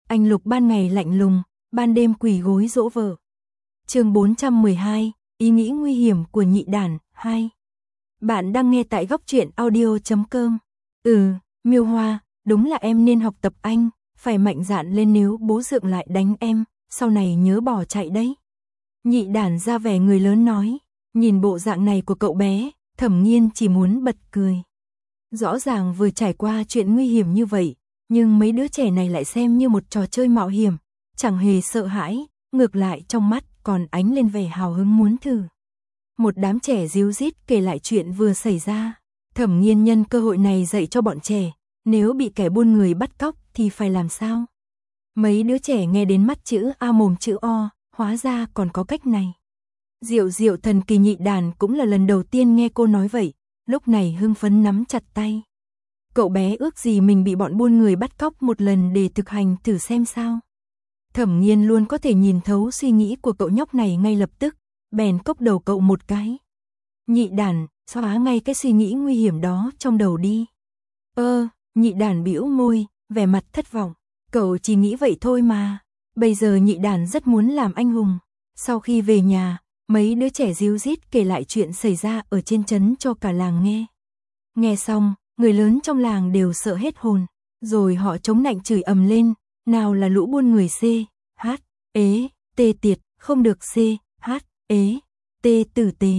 Anh Lục ban ngày lạnh lùng, ban đêm quỳ gối dỗ vợ. Chương 412, ý nghĩ nguy hiểm của nhị đản 2. Bạn đang nghe tại góc truyện audio.com. Miêu Hoa, đúng là em nên học tập anh, phải mạnh dạn lên nếu bố dượng lại đánh em, sau này nhớ bỏ chạy đấy. Nhị đản ra vẻ người lớn nói, nhìn bộ dạng này của cậu bé, Thẩm Nghiên chỉ muốn bật cười. Rõ ràng vừa trải qua chuyện nguy hiểm như vậy, nhưng mấy đứa trẻ này lại xem như một trò chơi mạo hiểm, chẳng hề sợ hãi, ngược lại trong mắt còn ánh lên vẻ hào hứng muốn thử. Một đám trẻ ríu rít kể lại chuyện vừa xảy ra. Thẩm Nghiên nhân cơ hội này dạy cho bọn trẻ, nếu bị kẻ buôn người bắt cóc thì phải làm sao? Mấy đứa trẻ nghe đến mắt chữ A mồm chữ O, hóa ra còn có cách này. Diệu Diệu thần kỳ nhị đàn cũng là lần đầu tiên nghe cô nói vậy, lúc này hưng phấn nắm chặt tay. Cậu bé ước gì mình bị bọn buôn người bắt cóc một lần để thực hành thử xem sao. Thẩm Nghiên luôn có thể nhìn thấu suy nghĩ của cậu nhóc này ngay lập tức, bèn cốc đầu cậu một cái. Nhị đàn, xóa ngay cái suy nghĩ nguy hiểm đó trong đầu đi. Nhị đàn bĩu môi, vẻ mặt thất vọng. Cậu chỉ nghĩ vậy thôi mà. Bây giờ nhị đàn rất muốn làm anh hùng. Sau khi về nhà, mấy đứa trẻ ríu rít kể lại chuyện xảy ra ở trên trấn cho cả làng nghe. Nghe xong, người lớn trong làng đều sợ hết hồn. Rồi họ chống nạnh chửi ầm lên, nào là lũ buôn người C, H, ế, tê tiệt, không được C, H, ế, tê tử tế.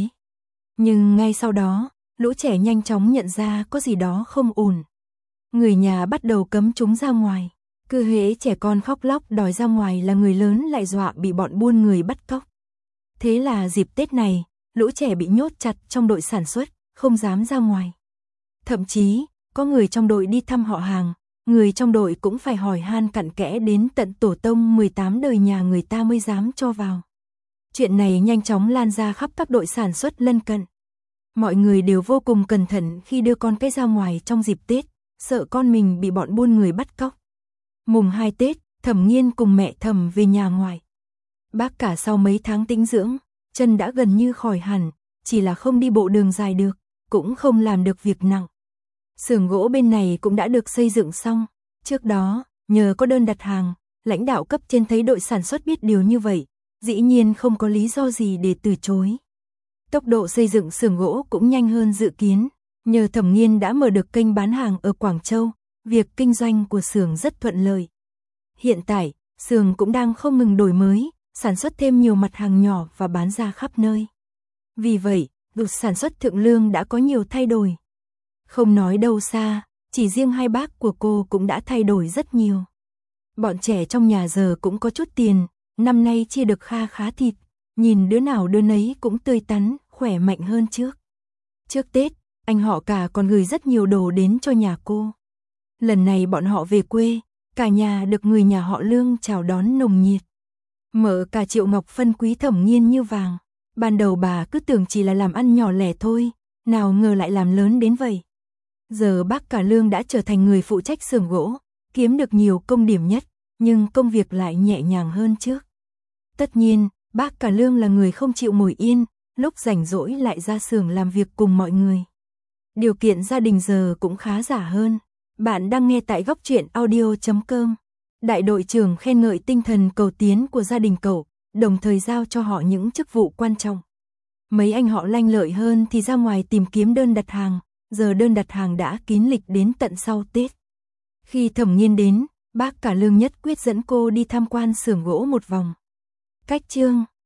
Nhưng ngay sau đó, lũ trẻ nhanh chóng nhận ra có gì đó không ổn. Người nhà bắt đầu cấm chúng ra ngoài. Cứ hễ trẻ con khóc lóc đòi ra ngoài là người lớn lại dọa bị bọn buôn người bắt cóc. Thế là dịp Tết này, lũ trẻ bị nhốt chặt trong đội sản xuất, không dám ra ngoài. Thậm chí, có người trong đội đi thăm họ hàng, người trong đội cũng phải hỏi han cặn kẽ đến tận tổ tông 18 đời nhà người ta mới dám cho vào. Chuyện này nhanh chóng lan ra khắp các đội sản xuất lân cận. Mọi người đều vô cùng cẩn thận khi đưa con cái ra ngoài trong dịp Tết, sợ con mình bị bọn buôn người bắt cóc. Mùng 2 Tết, Thẩm Nghiên cùng mẹ Thẩm về nhà ngoại. Bác cả sau mấy tháng tĩnh dưỡng, chân đã gần như khỏi hẳn, chỉ là không đi bộ đường dài được, cũng không làm được việc nặng. Xưởng gỗ bên này cũng đã được xây dựng xong. Trước đó, nhờ có đơn đặt hàng, lãnh đạo cấp trên thấy đội sản xuất biết điều như vậy, dĩ nhiên không có lý do gì để từ chối. Tốc độ xây dựng xưởng gỗ cũng nhanh hơn dự kiến, nhờ Thẩm Nghiên đã mở được kênh bán hàng ở Quảng Châu, việc kinh doanh của xưởng rất thuận lợi. Hiện tại, xưởng cũng đang không ngừng đổi mới, sản xuất thêm nhiều mặt hàng nhỏ và bán ra khắp nơi. Vì vậy, việc sản xuất Thượng Lương đã có nhiều thay đổi. Không nói đâu xa, chỉ riêng hai bác của cô cũng đã thay đổi rất nhiều. Bọn trẻ trong nhà giờ cũng có chút tiền, năm nay chia được kha khá thịt, nhìn đứa nào đứa nấy cũng tươi tắn, khỏe mạnh hơn trước. Trước Tết, anh họ cả còn gửi rất nhiều đồ đến cho nhà cô. Lần này bọn họ về quê, cả nhà được người nhà họ Lương chào đón nồng nhiệt. Mợ cả Triệu Ngọc Phân quý Thẩm Nghiên như vàng. Ban đầu bà cứ tưởng chỉ là làm ăn nhỏ lẻ thôi, nào ngờ lại làm lớn đến vậy. Giờ bác cả Lương đã trở thành người phụ trách xưởng gỗ, kiếm được nhiều công điểm nhất, nhưng công việc lại nhẹ nhàng hơn trước. Tất nhiên, bác cả Lương là người không chịu ngồi yên, lúc rảnh rỗi lại ra xưởng làm việc cùng mọi người. Điều kiện gia đình giờ cũng khá giả hơn. Bạn đang nghe tại góc truyện audio.com. Đại đội trưởng khen ngợi tinh thần cầu tiến của gia đình cậu, đồng thời giao cho họ những chức vụ quan trọng. Mấy anh họ lanh lợi hơn thì ra ngoài tìm kiếm đơn đặt hàng, giờ đơn đặt hàng đã kín lịch đến tận sau Tết. Khi Thẩm Nghiên đến, bác cả Lương nhất quyết dẫn cô đi tham quan xưởng gỗ một vòng. Cách chương